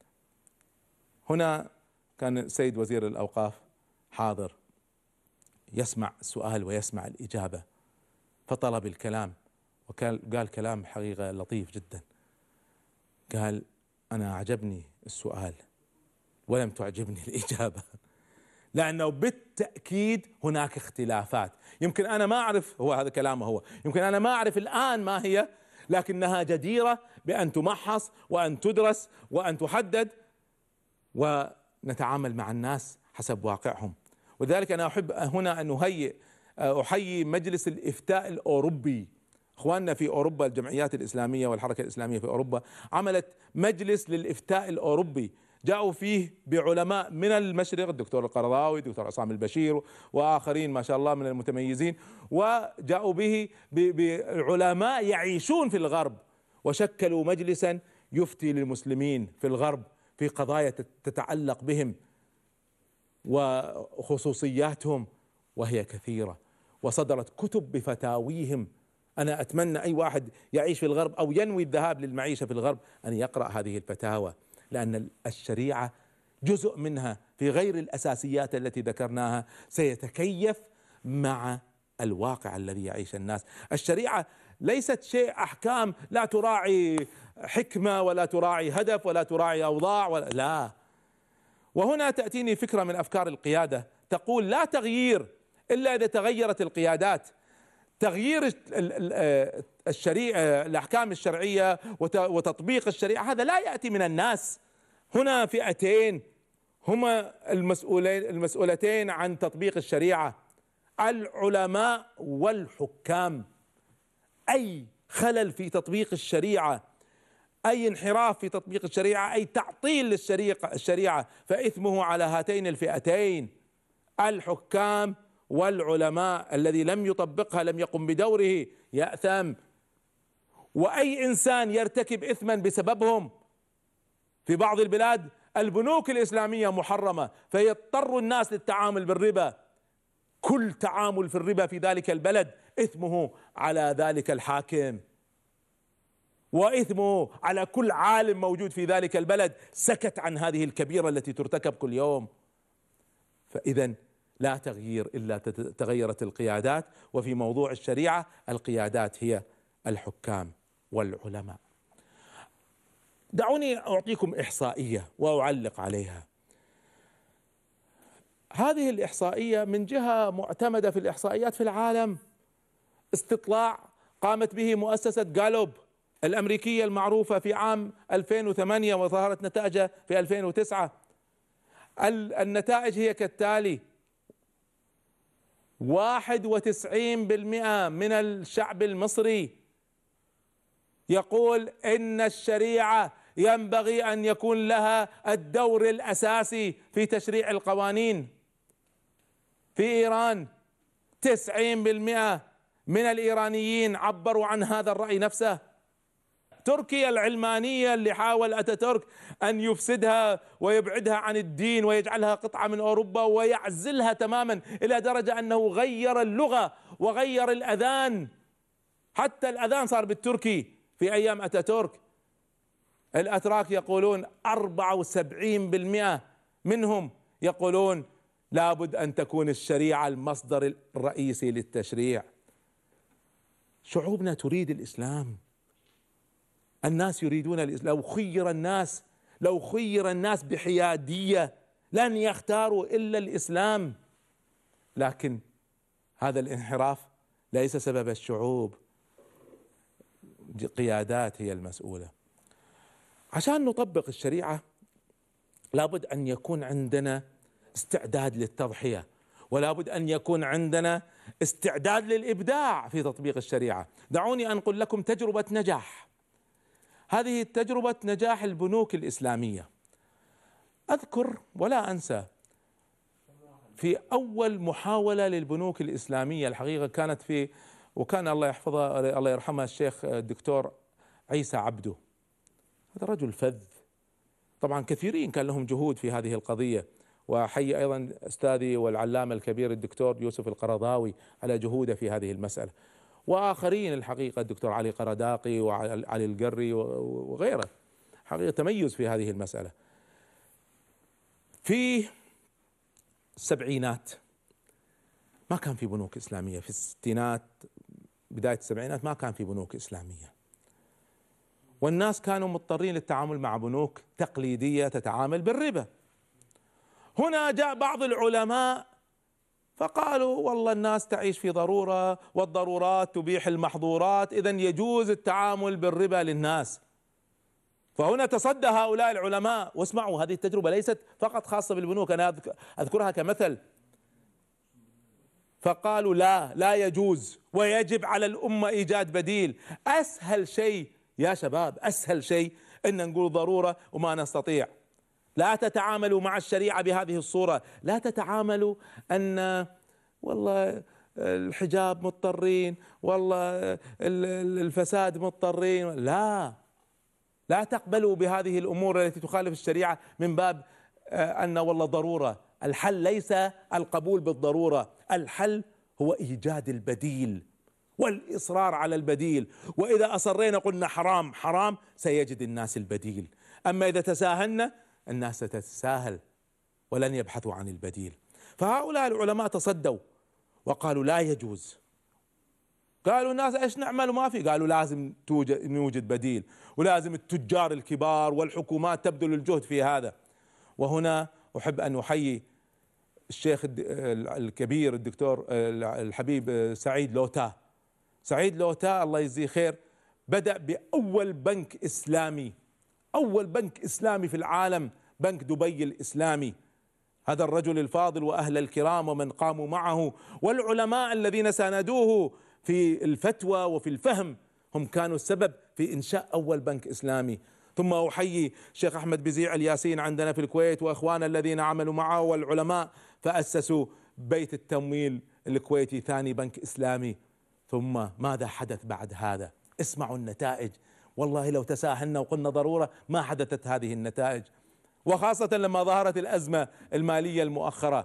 Speaker 1: هنا كان السيد وزير الأوقاف حاضر يسمع السؤال ويسمع الإجابة، فطلب الكلام وقال كلام حقيقة لطيف جدا. قال: أنا أعجبني السؤال ولم تعجبني الإجابة، لأنه بالتأكيد هناك اختلافات. يمكن أنا ما أعرف، هو هذا كلامه هو، يمكن أنا ما أعرف الآن ما هي، لكنها جديرة بأن تمحص وأن تدرس وأن تحدد، ونتعامل مع الناس حسب واقعهم. ولذلك أنا أحب هنا أن أهيئ أحيي مجلس الإفتاء الأوروبي. اخواننا في اوروبا، الجمعيات الاسلاميه والحركه الاسلاميه في اوروبا عملت مجلس للافتاء الاوروبي، جاءوا فيه بعلماء من المشرق، الدكتور القرضاوي، الدكتور عصام البشير واخرين ما شاء الله من المتميزين، وجاءوا به بعلماء يعيشون في الغرب، وشكلوا مجلسا يفتي للمسلمين في الغرب في قضايا تتعلق بهم وخصوصياتهم، وهي كثيره، وصدرت كتب بفتاويهم. أنا أتمنى أي واحد يعيش في الغرب أو ينوي الذهاب للمعيشة في الغرب أن يقرأ هذه الفتاوى، لأن الشريعة جزء منها في غير الأساسيات التي ذكرناها سيتكيف مع الواقع الذي يعيش الناس. الشريعة ليست شيء أحكام لا تراعي حكمة ولا تراعي هدف ولا تراعي أوضاع ولا لا. وهنا تأتيني فكرة من أفكار القيادة تقول: لا تغيير إلا إذا تغيرت القيادات. تغيير الشريعة، الأحكام الشرعية وتطبيق الشريعة، هذا لا يأتي من الناس. هنا فئتين هما المسؤولين المسؤولتين عن تطبيق الشريعة: العلماء والحكام. أي خلل في تطبيق الشريعة، أي انحراف في تطبيق الشريعة، أي تعطيل للشريعة الشريعة فإثمه على هاتين الفئتين، الحكام والعلماء. الذي لم يطبقها لم يقم بدوره يأثم، وأي إنسان يرتكب إثما بسببهم. في بعض البلاد البنوك الإسلامية محرمة فيضطر الناس للتعامل بالربا، كل تعامل في الربا في ذلك البلد إثمه على ذلك الحاكم، وإثمه على كل عالم موجود في ذلك البلد سكت عن هذه الكبيرة التي ترتكب كل يوم. فإذا لا تغيير إلا تغيرت القيادات، وفي موضوع الشريعة القيادات هي الحكام والعلماء. دعوني أعطيكم إحصائية وأعلق عليها. هذه الإحصائية من جهة معتمدة في الإحصائيات في العالم، استطلاع قامت به مؤسسة جالوب الأمريكية المعروفة في عام ألفين وثمانية وظهرت نتائجها في ألفين وتسعة. النتائج هي كالتالي: واحد وتسعين بالمئة من الشعب المصري يقول إن الشريعة ينبغي أن يكون لها الدور الأساسي في تشريع القوانين. في إيران تسعين بالمئة من الإيرانيين عبروا عن هذا الرأي نفسه. تركيا العلمانية اللي حاول أتاتورك أن يفسدها ويبعدها عن الدين ويجعلها قطعة من أوروبا ويعزلها تماما، إلى درجة أنه غير اللغة وغير الأذان، حتى الأذان صار بالتركي في أيام أتاتورك. الأتراك يقولون أربعة وسبعين بالمئة منهم يقولون لابد أن تكون الشريعة المصدر الرئيسي للتشريع. شعوبنا تريد الإسلام، الناس يريدون الإسلام. لو خير الناس لو خير الناس بحيادية لن يختاروا إلا الإسلام، لكن هذا الانحراف ليس سبب الشعوب، قيادات هي المسؤولة. عشان نطبق الشريعة لابد أن يكون عندنا استعداد للتضحية، ولا بد أن يكون عندنا استعداد للإبداع في تطبيق الشريعة. دعوني أنقل لكم تجربة نجاح. هذه تجربة نجاح البنوك الإسلامية. أذكر ولا أنسى في أول محاولة للبنوك الإسلامية، الحقيقة كانت في، وكان الله يحفظه الله يرحمه الشيخ الدكتور عيسى عبده، هذا رجل فذ، طبعا كثيرين كان لهم جهود في هذه القضية، وحي أيضا أستاذي والعلامة الكبير الدكتور يوسف القرضاوي على جهوده في هذه المسألة، وآخرين الحقيقة الدكتور علي قرداقي وعلي القري وغيره، حقيقة تميز في هذه المسألة. في السبعينات ما كان في بنوك إسلامية، في الستينات بداية السبعينات ما كان في بنوك إسلامية، والناس كانوا مضطرين للتعامل مع بنوك تقليدية تتعامل بالربا. هنا جاء بعض العلماء فقالوا والله الناس تعيش في ضرورة، والضرورات تبيح المحظورات، إذن يجوز التعامل بالربا للناس. فهنا تصدى هؤلاء العلماء، واسمعوا هذه التجربة ليست فقط خاصة بالبنوك، أنا أذكرها كمثل، فقالوا لا لا يجوز ويجب على الأمة إيجاد بديل. أسهل شيء يا شباب، أسهل شيء إن نقول ضرورة وما نستطيع. لا تتعاملوا مع الشريعة بهذه الصورة، لا تتعاملوا أن والله الحجاب مضطرين، والله الفساد مضطرين، لا لا تقبلوا بهذه الأمور التي تخالف الشريعة من باب أن والله ضرورة. الحل ليس القبول بالضرورة، الحل هو إيجاد البديل والإصرار على البديل. وإذا أصرينا قلنا حرام حرام سيجد الناس البديل، أما إذا تساهلنا الناس ستتساهل ولن يبحثوا عن البديل. فهؤلاء العلماء تصدوا وقالوا لا يجوز. قالوا الناس ايش نعمل وما في؟ قالوا لازم توجد نوجد بديل، ولازم التجار الكبار والحكومات تبذل الجهد في هذا. وهنا أحب أن أحيي الشيخ الكبير الدكتور الحبيب سعيد لوتا. سعيد لوتا الله يجزيه خير بدأ بأول بنك إسلامي، أول بنك إسلامي في العالم، بنك دبي الإسلامي. هذا الرجل الفاضل وأهل الكرام ومن قاموا معه والعلماء الذين ساندوه في الفتوى وفي الفهم هم كانوا السبب في إنشاء أول بنك إسلامي. ثم أحيي الشيخ أحمد بزيع الياسين عندنا في الكويت وأخوانا الذين عملوا معه والعلماء فأسسوا بيت التمويل الكويتي، ثاني بنك إسلامي. ثم ماذا حدث بعد هذا؟ اسمعوا النتائج. والله لو تساهلنا وقلنا ضرورة ما حدثت هذه النتائج، وخاصة لما ظهرت الأزمة المالية المؤخرة،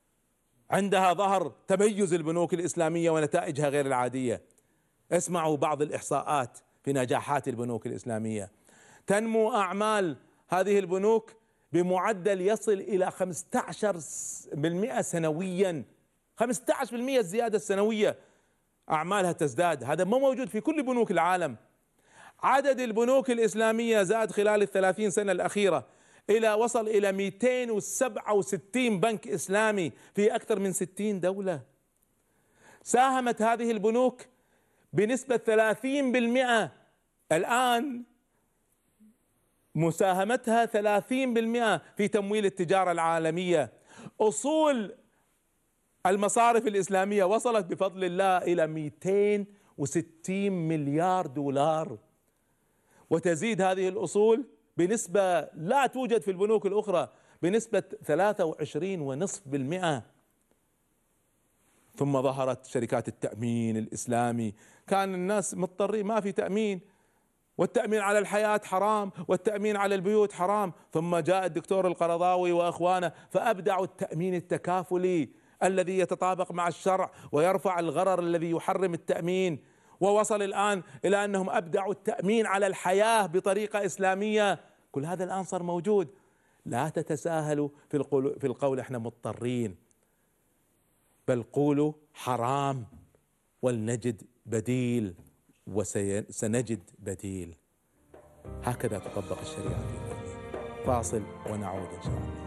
Speaker 1: عندها ظهر تميز البنوك الإسلامية ونتائجها غير العادية. اسمعوا بعض الإحصاءات في نجاحات البنوك الإسلامية. تنمو أعمال هذه البنوك بمعدل يصل إلى خمسة عشر بالمئة سنويا، خمسة عشر بالمئة الزيادة السنوية أعمالها تزداد. هذا ما موجود في كل بنوك العالم. عدد البنوك الإسلامية زاد خلال الثلاثين سنة الأخيرة إلى وصل إلى مئتين وسبعة وستين بنك إسلامي في أكثر من ستين دولة. ساهمت هذه البنوك بنسبة ثلاثين بالمئة، الآن مساهمتها ثلاثين بالمئة في تمويل التجارة العالمية. أصول المصارف الإسلامية وصلت بفضل الله إلى مئتين وستين مليار دولار، وتزيد هذه الأصول بنسبة لا توجد في البنوك الأخرى بنسبة ثلاثة وعشرين ونصف بالمئة. ثم ظهرت شركات التأمين الإسلامي، كان الناس مضطرين ما في تأمين، والتأمين على الحياة حرام، والتأمين على البيوت حرام. ثم جاء الدكتور القرضاوي وأخوانه فأبدعوا التأمين التكافلي الذي يتطابق مع الشرع ويرفع الغرر الذي يحرم التأمين، ووصل الآن إلى أنهم أبدعوا التأمين على الحياة بطريقة إسلامية. كل هذا الآن صار موجود. لا تتساهلوا في القول, في القول احنا مضطرين، بل قولوا حرام ولنجد بديل، وسنجد بديل. هكذا تطبق الشريعة في بيتي. فاصل ونعود إن شاء الله.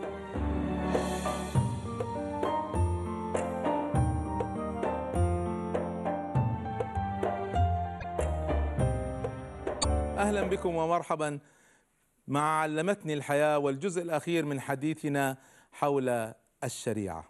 Speaker 1: أهلا بكم ومرحبا مع علمتني الحياة والجزء الأخير من حديثنا حول الشريعة.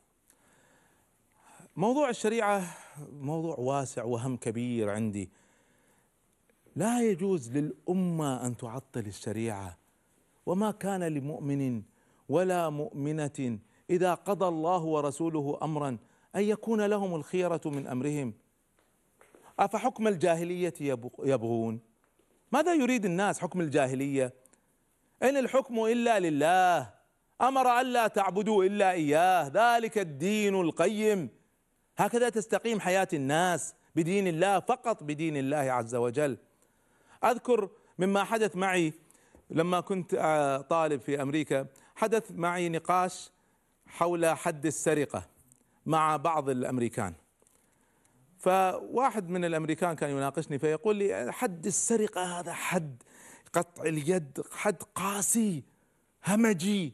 Speaker 1: موضوع الشريعة موضوع واسع وهم كبير عندي. لا يجوز للأمة أن تعطل الشريعة، وما كان لمؤمن ولا مؤمنة إذا قضى الله ورسوله أمرا أن يكون لهم الخيرة من أمرهم. أفحكم الجاهلية يبغون؟ ماذا يريد الناس؟ حكم الجاهلية؟ إن الحكم إلا لله، أمر ألا تعبدوا إلا إياه، ذلك الدين القيم. هكذا تستقيم حياة الناس، بدين الله، فقط بدين الله عز وجل. أذكر مما حدث معي لما كنت طالب في أمريكا، حدث معي نقاش حول حد السرقة مع بعض الأمريكان. فواحد من الأمريكان كان يناقشني فيقول لي حد السرقة هذا حد قطع اليد، حد قاسي همجي.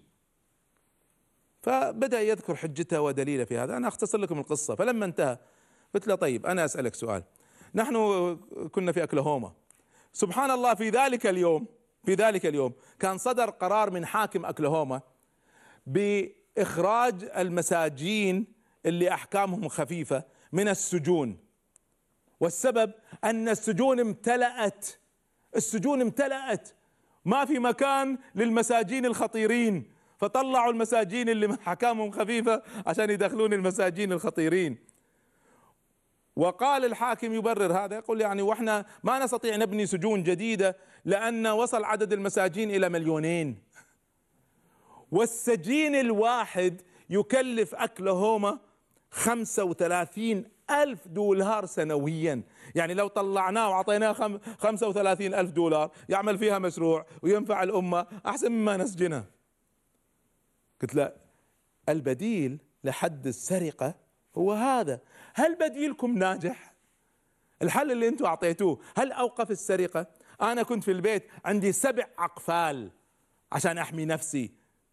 Speaker 1: فبدأ يذكر حجته ودليله في هذا. أنا أختصر لكم القصة. فلما انتهى قلت له طيب أنا أسألك سؤال. نحن كنا في أكلاهوما، سبحان الله، في ذلك اليوم في ذلك اليوم كان صدر قرار من حاكم أكلاهوما بإخراج المساجين اللي أحكامهم خفيفة من السجون، والسبب أن السجون امتلأت السجون امتلأت ما في مكان للمساجين الخطيرين، فطلعوا المساجين اللي أحكامهم خفيفة عشان يدخلون المساجين الخطيرين. وقال الحاكم يبرر هذا، يقول يعني واحنا ما نستطيع نبني سجون جديدة لأن وصل عدد المساجين إلى مليونين، والسجين الواحد يكلف أكلاهوما خمسة وثلاثين ألف دولار سنويا. يعني لو طلعناه وعطيناه خمسة وثلاثين ألف دولار يعمل فيها مشروع وينفع الأمة أحسن مما نسجنه. قلت له البديل لحد السرقة هو هذا. هل بديلكم ناجح؟ الحل اللي انتم اعطيتوه هل اوقف السرقة؟ انا كنت في البيت عندي سبع اقفال عشان احمي نفسي.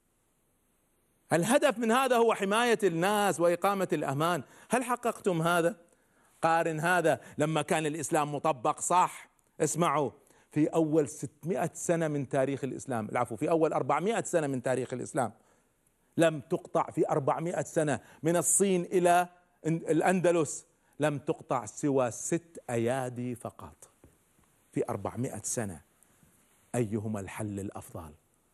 Speaker 1: الهدف من هذا هو حماية الناس واقامة الامان. هل حققتم هذا؟ قارن هذا لما كان الاسلام مطبق صح. اسمعوا، في اول ستمائة سنة من تاريخ الاسلام، العفو في اول أربعمائة سنة من تاريخ الاسلام، لم تقطع في أربعمائة سنة من الصين إلى الأندلس لم تقطع سوى ست أيادي فقط في أربعمائة سنة. أيهما الحل الأفضل؟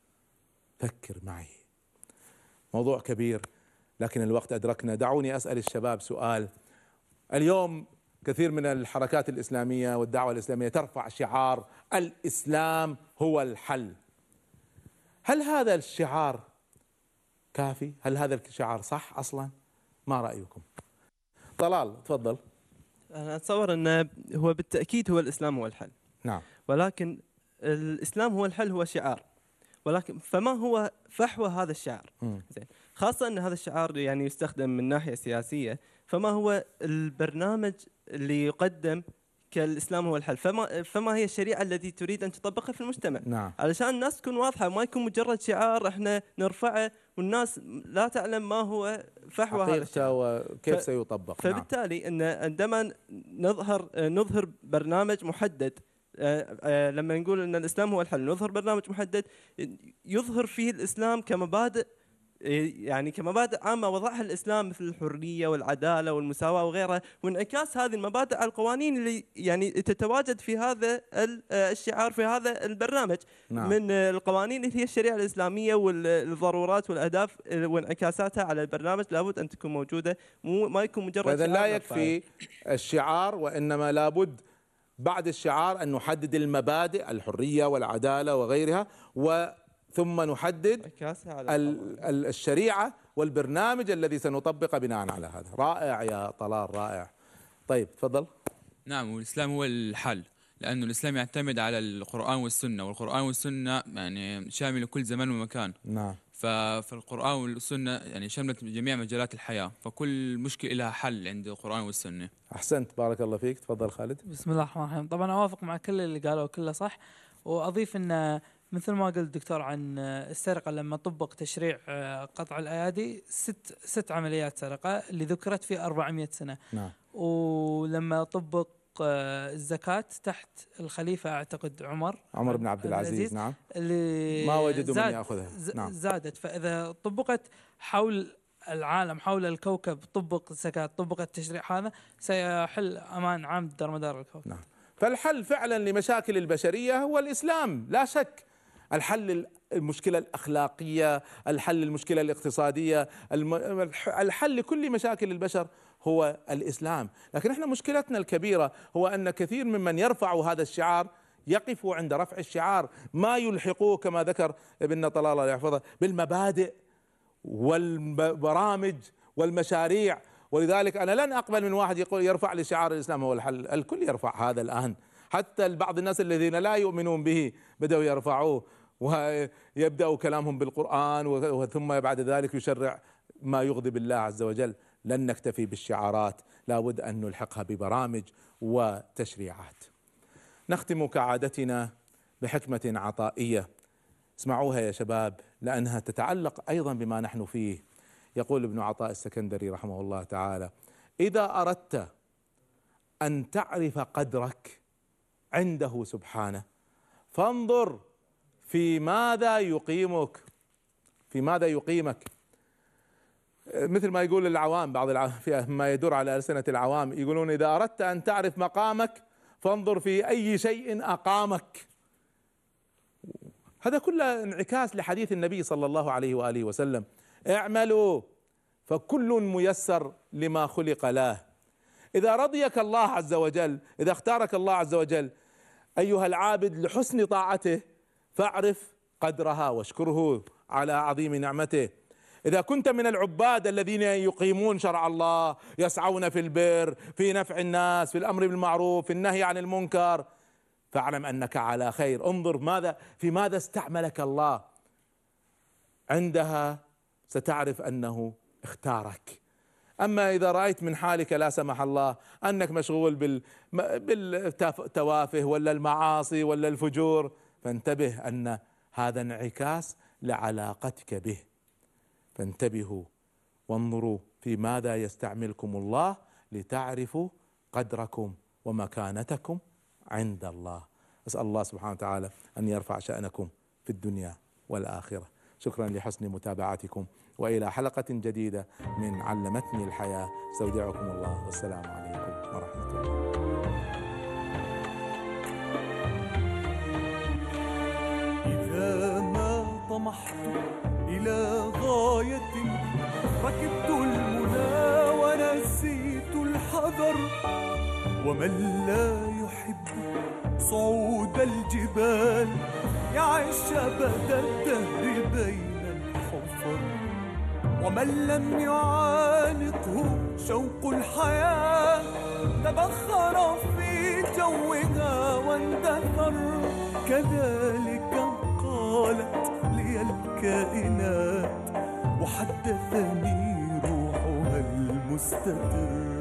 Speaker 1: فكر معي. موضوع كبير لكن الوقت أدركنا. دعوني أسأل الشباب سؤال. اليوم كثير من الحركات الإسلامية والدعوة الإسلامية ترفع شعار الإسلام هو الحل. هل هذا الشعار كافي؟ هل هذا الشعار صح أصلا؟ ما رأيكم؟ طلال تفضل.
Speaker 3: أنا أتصور أنه هو بالتأكيد هو الإسلام هو الحل.
Speaker 1: نعم.
Speaker 3: ولكن الإسلام هو الحل هو شعار، ولكن فما هو فحوى هذا الشعار؟ زين، خاصة أن هذا الشعار يعني يستخدم من ناحية سياسية، فما هو البرنامج اللي يقدم كالإسلام هو الحل؟ فما فما هي الشريعة التي تريد أن تطبقها في المجتمع؟
Speaker 1: نعم.
Speaker 3: علشان الناس تكون واضحة، ما يكون مجرد شعار احنا نرفعه والناس لا تعلم ما هو فحوى هذا الشعار
Speaker 1: وكيف ف... سيطبق.
Speaker 3: فبالتالي نعم. أن عندما نظهر نظهر برنامج محدد، لما نقول أن الإسلام هو الحل نظهر برنامج محدد يظهر فيه الإسلام كمبادئ، يعني كمبادئ عامة وضعها الإسلام مثل الحرية والعدالة والمساواة وغيرها، وانعكاس هذه المبادئ على القوانين اللي يعني تتواجد في هذا الشعار في هذا البرنامج. نعم. من القوانين اللي هي الشريعة الإسلامية والضرورات والأهداف وانعكاساتها على البرنامج لابد أن تكون موجودة، مو ما يكون مجرد
Speaker 1: شعار. إذا لا يكفي الشعار وإنما لابد بعد الشعار أن نحدد المبادئ، الحرية والعدالة وغيرها، و ثم نحدد الشريعة والبرنامج الذي سنطبق بناء على هذا. رائع يا طلال، رائع. طيب تفضل.
Speaker 4: نعم، والإسلام هو الحل، لأنه الإسلام يعتمد على القرآن والسنة، والقرآن والسنة يعني شامل كل زمان ومكان.
Speaker 1: نعم.
Speaker 4: فالقرآن والسنة يعني شملت جميع مجالات الحياة، فكل مشكلة لها حل عند القرآن والسنة.
Speaker 1: أحسنت، بارك الله فيك. تفضل خالد.
Speaker 5: بسم الله الرحمن الرحيم. طبعا أوافق مع كل اللي قالوا كله صح، وأضيف أن مثل ما قلت الدكتور عن السرقة، لما طبق تشريع قطع الأيادي ست ست عمليات سرقة اللي ذكرت في أربعمائة سنة.
Speaker 1: نعم.
Speaker 5: ولما طبق الزكاة تحت الخليفة أعتقد عمر
Speaker 1: عمر بن عبد العزيز، نعم،
Speaker 5: اللي
Speaker 1: ما وجدوا من
Speaker 5: زاد
Speaker 1: يأخذها. نعم.
Speaker 5: زادت. فإذا طبقت حول العالم حول الكوكب، طبق الزكاة، طبق التشريع هذا، سيحل أمان عام دار مدار الكوكب.
Speaker 1: نعم. فالحل فعلا لمشاكل البشرية هو الإسلام لا شك. الحل المشكلة الأخلاقية، الحل المشكلة الاقتصادية، الحل لكل مشاكل البشر هو الإسلام. لكن احنا مشكلتنا الكبيرة هو أن كثير ممن يرفعوا هذا الشعار يقفوا عند رفع الشعار، ما يلحقوه كما ذكر ابن طلال الله يحفظه بالمبادئ والبرامج والمشاريع. ولذلك أنا لن أقبل من واحد يقول يرفع لي شعار الإسلام هو الحل. الكل يرفع هذا الآن، حتى بعض الناس الذين لا يؤمنون به بدأوا يرفعوه ويبدأوا كلامهم بالقرآن، وثم بعد ذلك يشرع ما يغضب الله عز وجل. لن نكتفي بالشعارات، لابد أن نلحقها ببرامج وتشريعات. نختم كعادتنا بحكمة عطائية، اسمعوها يا شباب لأنها تتعلق أيضا بما نحن فيه. يقول ابن عطاء السكندري رحمه الله تعالى: إذا أردت أن تعرف قدرك عنده سبحانه فانظر في ماذا يقيمك، في ماذا يقيمك. مثل ما يقول العوام، بعض العوام ما يدور على ألسنة العوام يقولون: إذا أردت أن تعرف مقامك فانظر في أي شيء أقامك. هذا كله انعكاس لحديث النبي صلى الله عليه وآله وسلم: اعملوا فكل ميسر لما خلق له. إذا رضيك الله عز وجل، إذا اختارك الله عز وجل أيها العابد لحسن طاعته، فاعرف قدرها واشكره على عظيم نعمته. إذا كنت من العباد الذين يقيمون شرع الله، يسعون في البر، في نفع الناس، في الأمر بالمعروف، في النهي عن المنكر، فاعلم أنك على خير. انظر ماذا في ماذا استعملك الله، عندها ستعرف أنه اختارك. أما إذا رأيت من حالك لا سمح الله أنك مشغول بال بالتوافه ولا المعاصي ولا الفجور، فانتبه أن هذا انعكاس لعلاقتك به. فانتبهوا وانظروا في ماذا يستعملكم الله لتعرفوا قدركم ومكانتكم عند الله. أسأل الله سبحانه وتعالى أن يرفع شأنكم في الدنيا والآخرة. شكرا لحسن متابعتكم، وإلى حلقة جديدة من علمتني الحياة. استودعكم الله، والسلام عليكم ورحمة الله.
Speaker 2: إذا ما طمحت إلى غاية ركبت المنى ونسيت الحذر، ومن لا يحب صعود الجبال يعيش أبد الدهر بين الحفر، ومن لم يعانقه شوق الحياة تبخر في جوها واندثر. كذلك قالت لي الكائنات وحدثني روحها المستتر.